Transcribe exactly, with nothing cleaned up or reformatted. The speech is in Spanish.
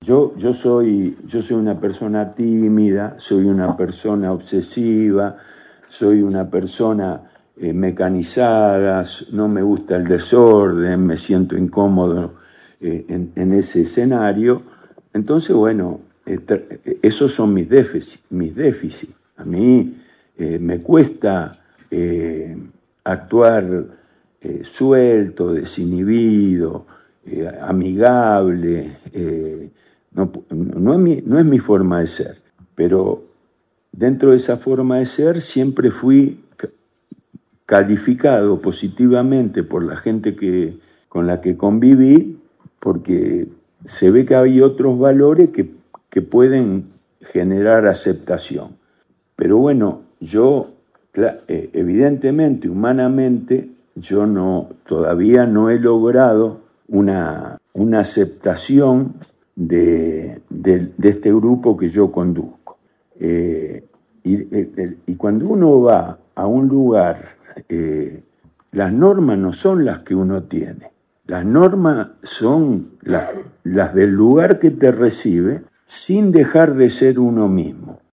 yo, yo, soy, yo soy una persona tímida, soy una persona obsesiva, soy una persona eh, mecanizada, no me gusta el desorden, me siento incómodo eh, en, en ese escenario. Entonces, bueno, eh, esos son mis déficits. Mis déficits. A mí eh, me cuesta eh, actuar eh, suelto, desinhibido, eh, amigable. Eh, no, no, es mi, no es mi forma de ser, pero dentro de esa forma de ser siempre fui calificado positivamente por la gente que, con la que conviví, porque se ve que hay otros valores que, que pueden generar aceptación. Pero bueno, yo evidentemente, humanamente, yo no, todavía no he logrado una, una aceptación de, de, de este grupo que yo conduzco. Eh, y, y cuando uno va a un lugar, eh, las normas no son las que uno tiene, las normas son las, las del lugar que te recibe, sin dejar de ser uno mismo.